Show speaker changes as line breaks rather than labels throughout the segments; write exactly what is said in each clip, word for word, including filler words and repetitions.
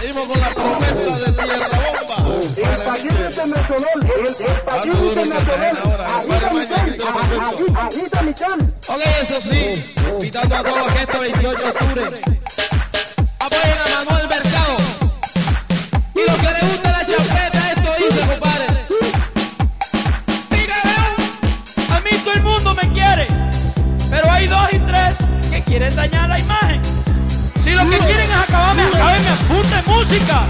Seguimos con la promesa de Tierra Bomba.
El paquete internacional, el, el paquete internacional. Agita mi can.
Ok, eso sí, invitando a todos que este veintiocho de octubre apoyen a Manuel Mercado. Y los que les gusta la champeta, esto dice, compadre. Dígame, a mí todo el mundo me quiere, pero hay dos y tres que quieren dañar la imagen. Si lo que quieren es acabarme, acábenme, apunte música.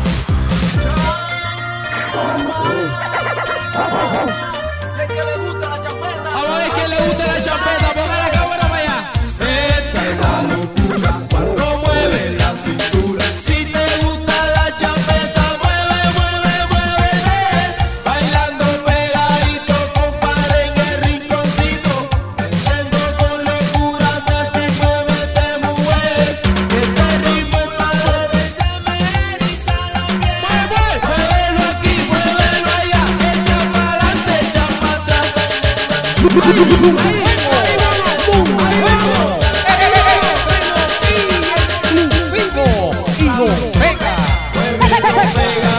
¿Y es que le gusta la champeta? Vamos a ver quién le gusta la champeta, pongan la cámara para allá. Esta es la locura cuando mueve la cintura. Si te gusta la champeta, mueve, mueve, mueve. Bailando pegadito, compadre, en el rinconcito. Vendiendo con locura, te hace muévete, mujer. Que este ritmo está de se me eriza la piel. Mueve, muévelo aquí, muévelo allá. Echa para adelante, echa para atrás. Ahí, ahí vamos, ahí vamos.
Exclusivo y Omega.
Muévelo, pega.